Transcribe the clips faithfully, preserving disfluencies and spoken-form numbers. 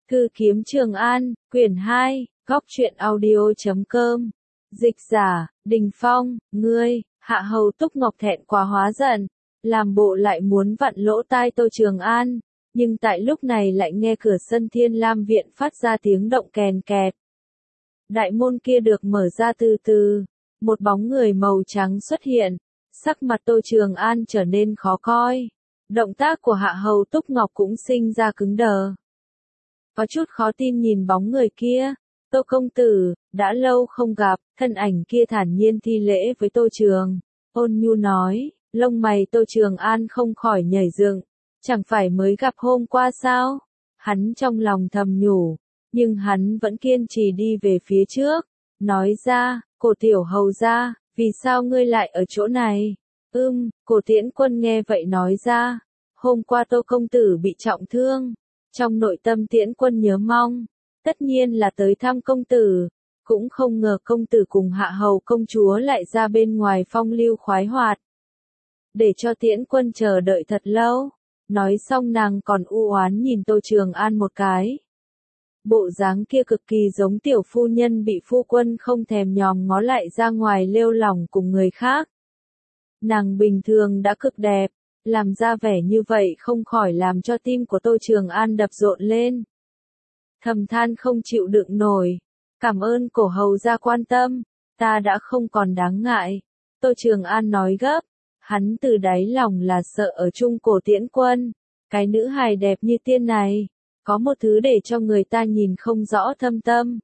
Thư kiếm Trường An, quyển hai, góc truyện audio chấm com. Dịch giả, Đình Phong, ngươi, Hạ Hầu Túc Ngọc thẹn quá hóa giận, làm bộ lại muốn vặn lỗ tai Tô Trường An, nhưng tại lúc này lại nghe cửa sân Thiên Lam viện phát ra tiếng động kèn kẹt. Đại môn kia được mở ra từ từ, một bóng người màu trắng xuất hiện, sắc mặt Tô Trường An trở nên khó coi. Động tác của Hạ Hầu Túc Ngọc cũng sinh ra cứng đờ. Có chút khó tin nhìn bóng người kia. Tô công tử, đã lâu không gặp, thân ảnh kia thản nhiên thi lễ với Tô Trường. Ôn nhu nói, lông mày Tô Trường An không khỏi nhảy dựng. Chẳng phải mới gặp hôm qua sao? Hắn trong lòng thầm nhủ, nhưng hắn vẫn kiên trì đi về phía trước. Nói ra, Cổ tiểu hầu gia, vì sao ngươi lại ở chỗ này? Ưm, Cổ Tiễn Quân nghe vậy nói ra, hôm qua Tô công tử bị trọng thương. Trong nội tâm Tiễn Quân nhớ mong, tất nhiên là tới thăm công tử, cũng không ngờ công tử cùng Hạ Hầu công chúa lại ra bên ngoài phong lưu khoái hoạt. Để cho Tiễn Quân chờ đợi thật lâu, nói xong nàng còn u oán nhìn Tô Trường An một cái. Bộ dáng kia cực kỳ giống tiểu phu nhân bị phu quân không thèm nhòm ngó lại ra ngoài lêu lỏng cùng người khác. Nàng bình thường đã cực đẹp, làm ra vẻ như vậy không khỏi làm cho tim của Tô Trường An đập rộn lên. Thầm than không chịu đựng nổi, cảm ơn Cổ hầu gia quan tâm, ta đã không còn đáng ngại. Tô Trường An nói gấp, hắn từ đáy lòng là sợ ở chung Cổ Tiễn Quân, cái nữ hài đẹp như tiên này, có một thứ để cho người ta nhìn không rõ thâm tâm.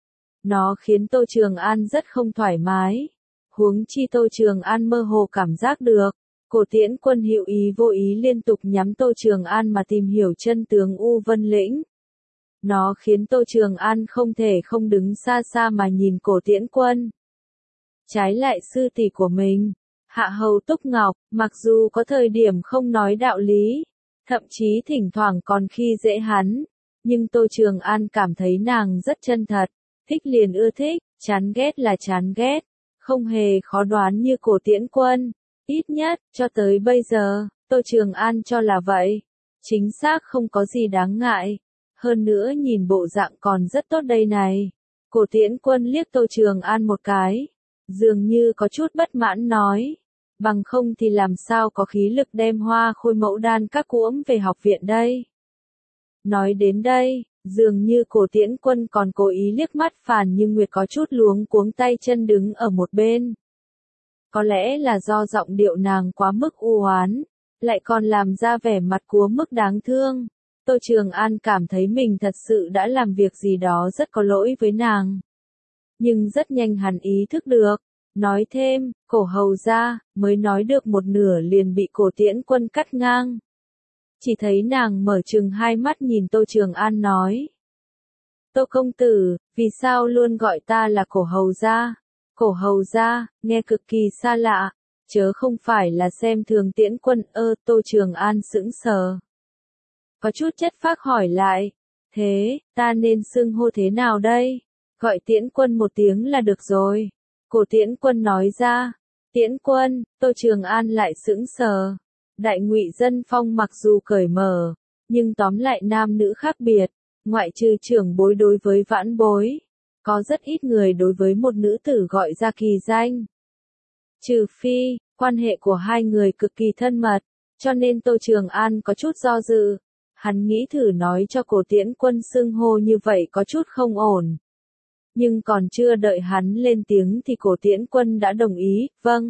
Nó khiến Tô Trường An rất không thoải mái, huống chi Tô Trường An mơ hồ cảm giác được. Cổ Tiễn Quân hữu ý vô ý liên tục nhắm Tô Trường An mà tìm hiểu chân tướng U Vân Lĩnh. Nó khiến Tô Trường An không thể không đứng xa xa mà nhìn Cổ Tiễn Quân. Trái lại sư tỷ của mình, Hạ Hầu Túc Ngọc, mặc dù có thời điểm không nói đạo lý, thậm chí thỉnh thoảng còn khi dễ hắn, nhưng Tô Trường An cảm thấy nàng rất chân thật, thích liền ưa thích, chán ghét là chán ghét, không hề khó đoán như Cổ Tiễn Quân. Ít nhất, cho tới bây giờ, Tô Trường An cho là vậy. Chính xác không có gì đáng ngại. Hơn nữa nhìn bộ dạng còn rất tốt đây này. Cổ Tiễn Quân liếc Tô Trường An một cái. Dường như có chút bất mãn nói. Bằng không thì làm sao có khí lực đem Hoa Khôi Mẫu Đan các cuỗm về học viện đây. Nói đến đây, dường như Cổ Tiễn Quân còn cố ý liếc mắt Phàn Như Nguyệt có chút luống cuống tay chân đứng ở một bên. Có lẽ là do giọng điệu nàng quá mức u oán, lại còn làm ra vẻ mặt quá mức đáng thương. Tô Trường An cảm thấy mình thật sự đã làm việc gì đó rất có lỗi với nàng. Nhưng rất nhanh hắn ý thức được, nói thêm, Cổ hầu gia, mới nói được một nửa liền bị Cổ Tiễn Quân cắt ngang. Chỉ thấy nàng mở trừng hai mắt nhìn Tô Trường An nói. Tô công tử, vì sao luôn gọi ta là Cổ hầu gia? Cổ hầu gia, nghe cực kỳ xa lạ, chớ không phải là xem thường Tiễn Quân ơ. Tô Trường An sững sờ. Có chút chất phác hỏi lại, thế, ta nên xưng hô thế nào đây? Gọi Tiễn Quân một tiếng là được rồi. Cổ Tiễn Quân nói ra, Tiễn Quân, Tô Trường An lại sững sờ. Đại Ngụy Dân Phong mặc dù cởi mở, nhưng tóm lại nam nữ khác biệt, ngoại trừ trưởng bối đối với vãn bối. Có rất ít người đối với một nữ tử gọi ra kỳ danh. Trừ phi, quan hệ của hai người cực kỳ thân mật, cho nên Tô Trường An có chút do dự. Hắn nghĩ thử nói cho Cổ Tiễn Quân xưng hô như vậy có chút không ổn. Nhưng còn chưa đợi hắn lên tiếng thì Cổ Tiễn Quân đã đồng ý, vâng.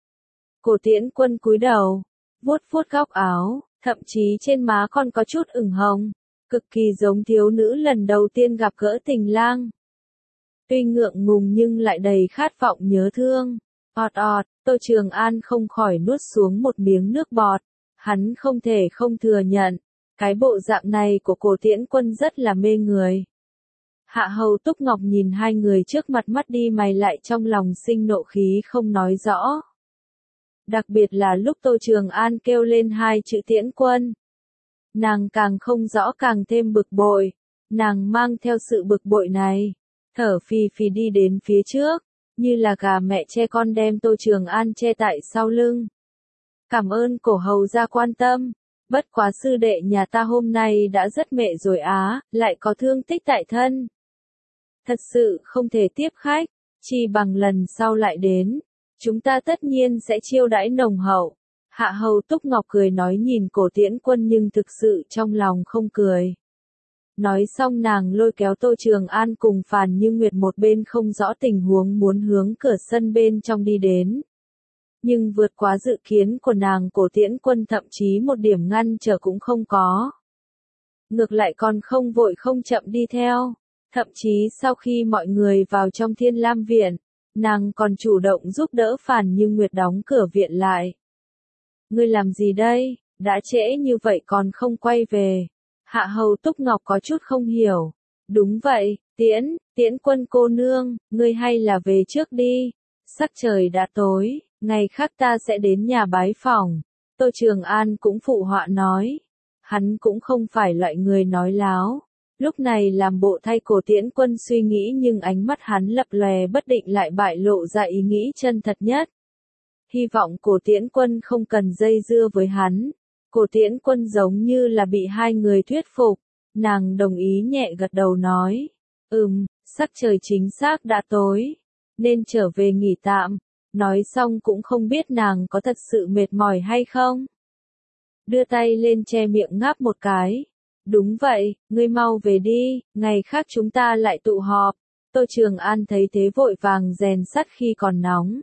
Cổ Tiễn Quân cúi đầu, vuốt vuốt góc áo, thậm chí trên má còn có chút ửng hồng, cực kỳ giống thiếu nữ lần đầu tiên gặp gỡ tình lang. Tuy ngượng ngùng nhưng lại đầy khát vọng nhớ thương. Ọt ọt, Tô Trường An không khỏi nuốt xuống một miếng nước bọt. Hắn không thể không thừa nhận, cái bộ dạng này của Cổ Tiễn Quân rất là mê người. Hạ Hầu Túc Ngọc nhìn hai người trước mặt mắt đi mày lại trong lòng sinh nộ khí không nói rõ. Đặc biệt là lúc Tô Trường An kêu lên hai chữ Tiễn Quân. Nàng càng không rõ càng thêm bực bội. Nàng mang theo sự bực bội này, thở phì phì đi đến phía trước, như là gà mẹ che con đem Tô Trường An che tại sau lưng. Cảm ơn Cổ hầu gia quan tâm, Bất quá sư đệ nhà ta hôm nay đã rất mệt rồi á, lại có thương tích tại thân. Thật sự không thể tiếp khách, chỉ bằng lần sau lại đến. Chúng ta tất nhiên sẽ chiêu đãi nồng hậu. Hạ hầu Túc Ngọc cười nói nhìn Cổ Tiễn Quân nhưng thực sự trong lòng không cười. Nói xong nàng lôi kéo Tô Trường An cùng Phàn Như Nguyệt một bên không rõ tình huống muốn hướng cửa sân bên trong đi đến. Nhưng vượt quá dự kiến của nàng, Cổ Tiễn Quân thậm chí một điểm ngăn trở cũng không có. Ngược lại còn không vội không chậm đi theo. Thậm chí sau khi mọi người vào trong Thiên Lam Viện, nàng còn chủ động giúp đỡ Phàn Như Nguyệt đóng cửa viện lại. Ngươi làm gì đây, đã trễ như vậy còn không quay về. Hạ hầu Túc Ngọc có chút không hiểu. Đúng vậy, Tiễn, Tiễn Quân cô nương, ngươi hay là về trước đi. Sắc trời đã tối, ngày khác ta sẽ đến nhà bái phỏng. Tô Trường An cũng phụ họa nói. Hắn cũng không phải loại người nói láo. Lúc này làm bộ thay Cổ Tiễn Quân suy nghĩ nhưng ánh mắt hắn lập lòe bất định lại bại lộ ra ý nghĩ chân thật nhất. Hy vọng Cổ Tiễn Quân không cần dây dưa với hắn. Cổ Tiễn Quân giống như là bị hai người thuyết phục. Nàng đồng ý nhẹ gật đầu nói. Ừm, sắc trời chính xác đã tối. Nên trở về nghỉ tạm. Nói xong cũng không biết nàng có thật sự mệt mỏi hay không. Đưa tay lên che miệng ngáp một cái. Đúng vậy, ngươi mau về đi, ngày khác chúng ta lại tụ họp. Tô Trường An thấy thế vội vàng rèn sắt khi còn nóng.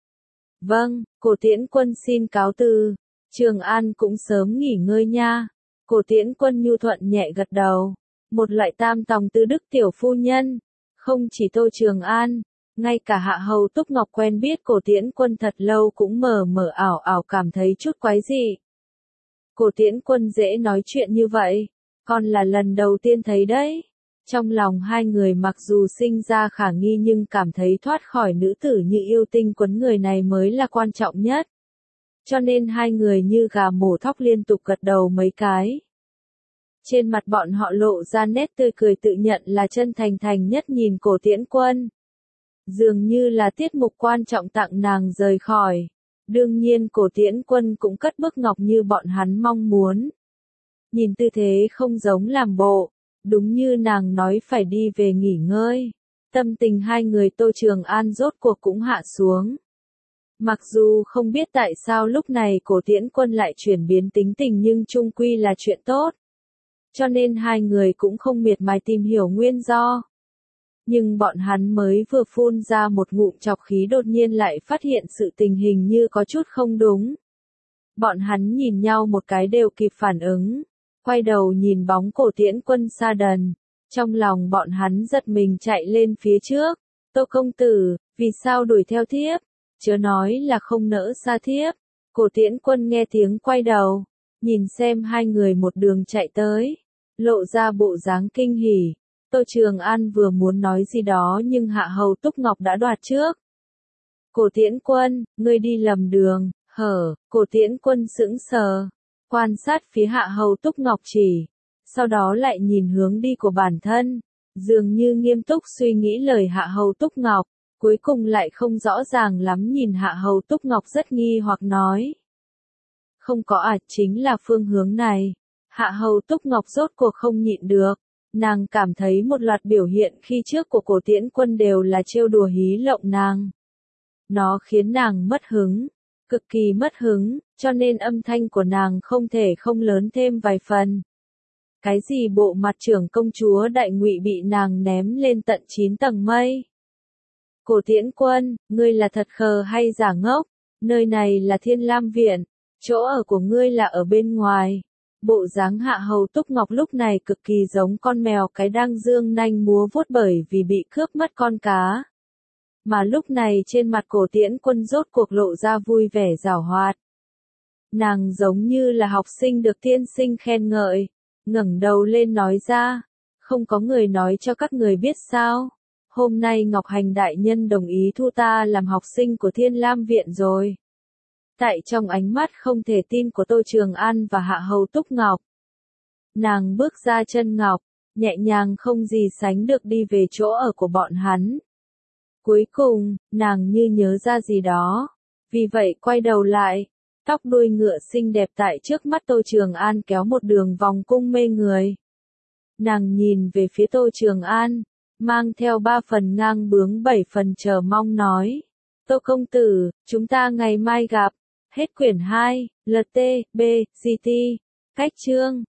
Vâng, Cổ Tiễn Quân xin cáo từ. Trường An cũng sớm nghỉ ngơi nha. Cổ Tiễn Quân nhu thuận nhẹ gật đầu. Một loại tam tòng tư đức tiểu phu nhân. Không chỉ Tô Trường An, ngay cả Hạ hầu Túc Ngọc quen biết Cổ Tiễn Quân thật lâu cũng mờ mờ ảo ảo cảm thấy chút quái dị. Cổ Tiễn Quân dễ nói chuyện như vậy. Còn là lần đầu tiên thấy đấy. Trong lòng hai người mặc dù sinh ra khả nghi nhưng cảm thấy thoát khỏi nữ tử như yêu tinh quấn người này mới là quan trọng nhất. Cho nên hai người như gà mổ thóc liên tục gật đầu mấy cái. Trên mặt bọn họ lộ ra nét tươi cười tự nhận là chân thành thành nhất nhìn Cổ Tiễn Quân. Dường như là tiết mục quan trọng tặng nàng rời khỏi. Đương nhiên Cổ Tiễn Quân cũng cất bức ngọc như bọn hắn mong muốn. Nhìn tư thế không giống làm bộ, đúng như nàng nói phải đi về nghỉ ngơi. Tâm tình hai người Tô Trường An rốt cuộc cũng hạ xuống. Mặc dù không biết tại sao lúc này Cổ Tiễn Quân lại chuyển biến tính tình nhưng chung quy là chuyện tốt. Cho nên hai người cũng không miệt mài tìm hiểu nguyên do. Nhưng bọn hắn mới vừa phun ra một ngụm chọc khí đột nhiên lại phát hiện sự tình hình như có chút không đúng. Bọn hắn nhìn nhau một cái đều kịp phản ứng. Quay đầu nhìn bóng Cổ Tiễn Quân xa dần. Trong lòng bọn hắn giật mình chạy lên phía trước. Tô công tử, vì sao đuổi theo thiếp? Chớ nói là không nỡ xa thiếp. Cổ Tiễn Quân nghe tiếng quay đầu. Nhìn xem hai người một đường chạy tới. Lộ ra bộ dáng kinh hỉ. Tô Trường An vừa muốn nói gì đó nhưng Hạ hầu Túc Ngọc đã đoạt trước. Cổ Tiễn Quân, ngươi đi lầm đường, hở, Cổ Tiễn Quân sững sờ. Quan sát phía Hạ hầu Túc Ngọc chỉ. Sau đó lại nhìn hướng đi của bản thân. Dường như nghiêm túc suy nghĩ lời Hạ hầu Túc Ngọc. Cuối cùng lại không rõ ràng lắm nhìn Hạ hầu Túc Ngọc rất nghi hoặc nói. Không có à, chính là phương hướng này. Hạ hầu Túc Ngọc rốt cuộc không nhịn được. Nàng cảm thấy một loạt biểu hiện khi trước của Cổ Tiễn Quân đều là trêu đùa hí lộng nàng. Nó khiến nàng mất hứng. Cực kỳ mất hứng, cho nên âm thanh của nàng không thể không lớn thêm vài phần. Cái gì bộ mặt trưởng công chúa Đại Ngụy bị nàng ném lên tận chín tầng mây. Cổ Tiễn Quân, ngươi là thật khờ hay giả ngốc? Nơi này là Thiên Lam Viện, chỗ ở của ngươi là ở bên ngoài. Bộ dáng Hạ hầu Túc Ngọc lúc này cực kỳ giống con mèo cái đang dương nanh múa vuốt bởi vì bị cướp mất con cá. Mà lúc này trên mặt Cổ Tiễn Quân rốt cuộc lộ ra vui vẻ giảo hoạt. Nàng giống như là học sinh được tiên sinh khen ngợi, ngẩng đầu lên nói ra, không có người nói cho các người biết sao, hôm nay Ngọc Hành đại nhân đồng ý thu ta làm học sinh của Thiên Lam Viện rồi. Tại trong ánh mắt không thể tin của Tô Trường An và Hạ hầu Túc Ngọc. Nàng bước ra chân ngọc, nhẹ nhàng không gì sánh được đi về chỗ ở của bọn hắn. Cuối cùng, nàng như nhớ ra gì đó, vì vậy quay đầu lại, Tóc đuôi ngựa xinh đẹp tại trước mắt Tô Trường An kéo một đường vòng cung mê người. Nàng nhìn về phía Tô Trường An, mang theo ba phần ngang bướng bảy phần chờ mong nói. Tô công tử, chúng ta ngày mai gặp. Hết quyển hai, L T B G T. Cách chương.